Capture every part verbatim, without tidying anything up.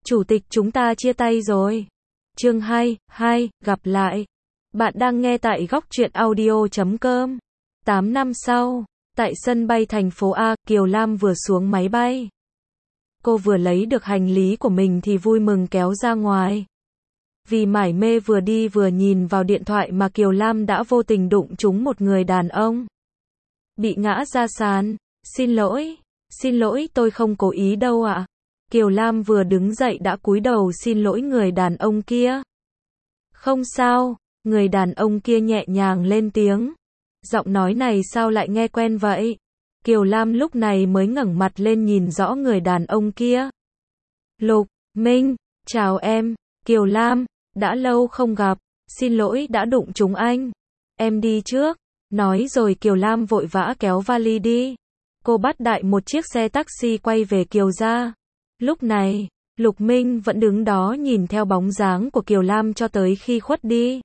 Chủ tịch chúng ta chia tay rồi. Chương hai, hai, gặp lại. Bạn đang nghe tại góc truyện audio chấm com. tám năm sau, tại sân bay thành phố A, Kiều Lam vừa xuống máy bay. Cô vừa lấy được hành lý của mình thì vui mừng kéo ra ngoài. Vì mải mê vừa đi vừa nhìn vào điện thoại mà Kiều Lam đã vô tình đụng trúng một người đàn ông. Bị ngã ra sàn. Xin lỗi, xin lỗi tôi không cố ý đâu ạ. Kiều Lam vừa đứng dậy đã cúi đầu xin lỗi người đàn ông kia. Không sao, người đàn ông kia nhẹ nhàng lên tiếng. Giọng nói này sao lại nghe quen vậy? Kiều Lam lúc này mới ngẩng mặt lên nhìn rõ người đàn ông kia. Lục Minh, chào em, Kiều Lam, đã lâu không gặp, xin lỗi đã đụng trúng anh. Em đi trước. Nói rồi Kiều Lam vội vã kéo vali đi. Cô bắt đại một chiếc xe taxi quay về Kiều gia. Lúc này, Lục Minh vẫn đứng đó nhìn theo bóng dáng của Kiều Lam cho tới khi khuất đi.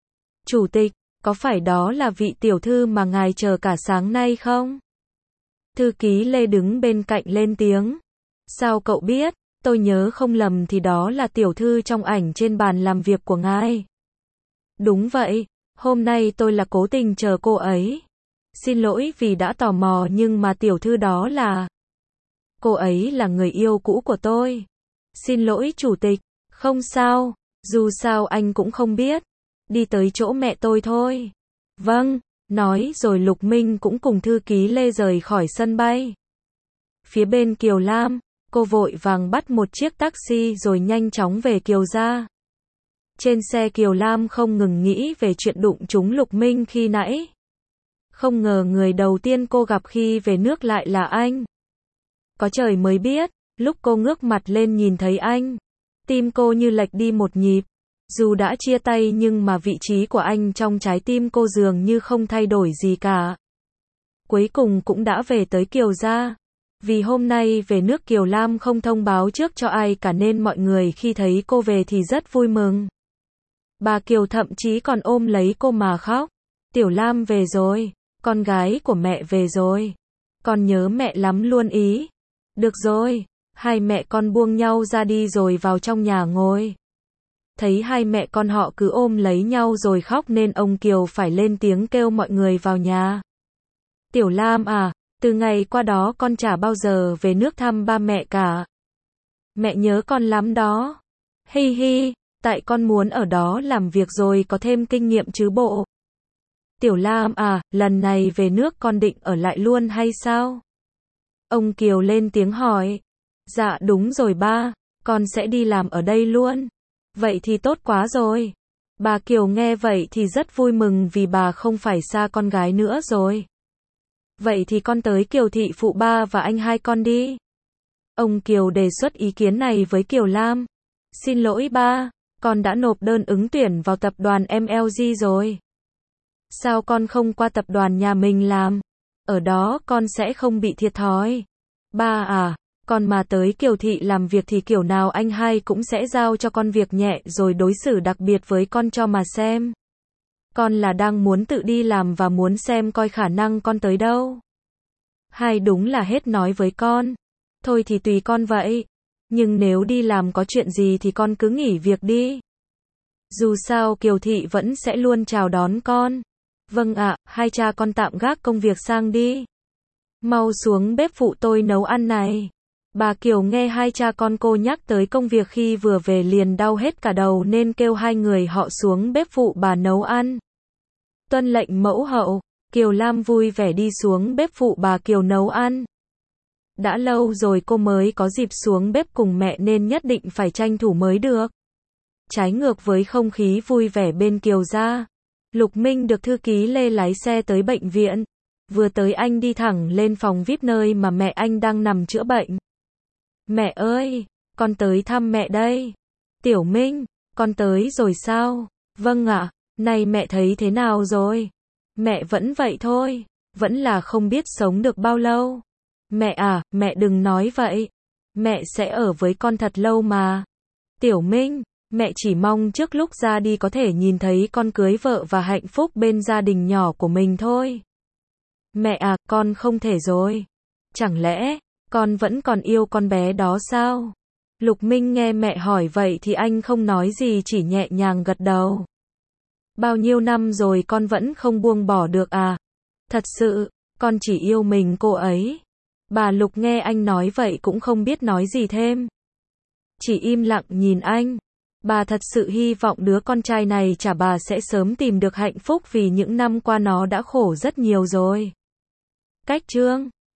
Chủ tịch, có phải đó là vị tiểu thư mà ngài chờ cả sáng nay không? Thư ký Lê đứng bên cạnh lên tiếng. Sao cậu biết? Tôi nhớ không lầm thì đó là tiểu thư trong ảnh trên bàn làm việc của ngài. Đúng vậy, hôm nay tôi là cố tình chờ cô ấy. Xin lỗi vì đã tò mò nhưng mà tiểu thư đó là... Cô ấy là người yêu cũ của tôi. Xin lỗi chủ tịch, không sao, dù sao anh cũng không biết. Đi tới chỗ mẹ tôi thôi. Vâng, nói rồi Lục Minh cũng cùng thư ký Lê rời khỏi sân bay. Phía bên Kiều Lam, cô vội vàng bắt một chiếc taxi rồi nhanh chóng về Kiều gia. Trên xe Kiều Lam không ngừng nghĩ về chuyện đụng trúng Lục Minh khi nãy. Không ngờ người đầu tiên cô gặp khi về nước lại là anh. Có trời mới biết, lúc cô ngước mặt lên nhìn thấy anh, tim cô như lệch đi một nhịp. Dù đã chia tay nhưng mà vị trí của anh trong trái tim cô dường như không thay đổi gì cả. Cuối cùng cũng đã về tới Kiều gia. Vì hôm nay về nước Kiều Lam không thông báo trước cho ai cả nên mọi người khi thấy cô về thì rất vui mừng. Bà Kiều thậm chí còn ôm lấy cô mà khóc. Tiểu Lam về rồi, con gái của mẹ về rồi. Con nhớ mẹ lắm luôn ý. Được rồi, hai mẹ con buông nhau ra đi rồi vào trong nhà ngồi. Thấy hai mẹ con họ cứ ôm lấy nhau rồi khóc nên ông Kiều phải lên tiếng kêu mọi người vào nhà. Tiểu Lam à, từ ngày qua đó con chả bao giờ về nước thăm ba mẹ cả. Mẹ nhớ con lắm đó. Hi hi, tại con muốn ở đó làm việc rồi có thêm kinh nghiệm chứ bộ. Tiểu Lam à, lần này về nước con định ở lại luôn hay sao? Ông Kiều lên tiếng hỏi. Dạ đúng rồi ba, con sẽ đi làm ở đây luôn. Vậy thì tốt quá rồi. Bà Kiều nghe vậy thì rất vui mừng vì bà không phải xa con gái nữa rồi. Vậy thì con tới Kiều thị phụ ba và anh hai con đi. Ông Kiều đề xuất ý kiến này với Kiều Lam. Xin lỗi ba, con đã nộp đơn ứng tuyển vào tập đoàn em lờ giê rồi. Sao con không qua tập đoàn nhà mình làm? Ở đó con sẽ không bị thiệt thòi. Ba à, con mà tới Kiều thị làm việc thì kiểu nào anh hai cũng sẽ giao cho con việc nhẹ rồi đối xử đặc biệt với con cho mà xem. Con là đang muốn tự đi làm và muốn xem coi khả năng con tới đâu. Hai đúng là hết nói với con. Thôi thì tùy con vậy. Nhưng nếu đi làm có chuyện gì thì con cứ nghỉ việc đi. Dù sao Kiều thị vẫn sẽ luôn chào đón con. Vâng ạ, hai cha con tạm gác công việc sang đi. Mau xuống bếp phụ tôi nấu ăn này. Bà Kiều nghe hai cha con cô nhắc tới công việc khi vừa về liền đau hết cả đầu nên kêu hai người họ xuống bếp phụ bà nấu ăn. Tuân lệnh mẫu hậu, Kiều Lam vui vẻ đi xuống bếp phụ bà Kiều nấu ăn. Đã lâu rồi cô mới có dịp xuống bếp cùng mẹ nên nhất định phải tranh thủ mới được. Trái ngược với không khí vui vẻ bên Kiều gia, Lục Minh được thư ký Lê lái xe tới bệnh viện. Vừa tới anh đi thẳng lên phòng vi ai pi nơi mà mẹ anh đang nằm chữa bệnh. Mẹ ơi, con tới thăm mẹ đây. Tiểu Minh, con tới rồi sao? Vâng ạ, này mẹ thấy thế nào rồi? Mẹ vẫn vậy thôi, vẫn là không biết sống được bao lâu. Mẹ à, mẹ đừng nói vậy. Mẹ sẽ ở với con thật lâu mà. Tiểu Minh, mẹ chỉ mong trước lúc ra đi có thể nhìn thấy con cưới vợ và hạnh phúc bên gia đình nhỏ của mình thôi. Mẹ à, con không thể rồi. Chẳng lẽ, con vẫn còn yêu con bé đó sao? Lục Minh nghe mẹ hỏi vậy thì anh không nói gì, chỉ nhẹ nhàng gật đầu. Bao nhiêu năm rồi con vẫn không buông bỏ được à? Thật sự, con chỉ yêu mình cô ấy. Bà Lục nghe anh nói vậy cũng không biết nói gì thêm. Chỉ im lặng nhìn anh. Bà thật sự hy vọng đứa con trai này chả bà sẽ sớm tìm được hạnh phúc vì những năm qua nó đã khổ rất nhiều rồi. Cách chương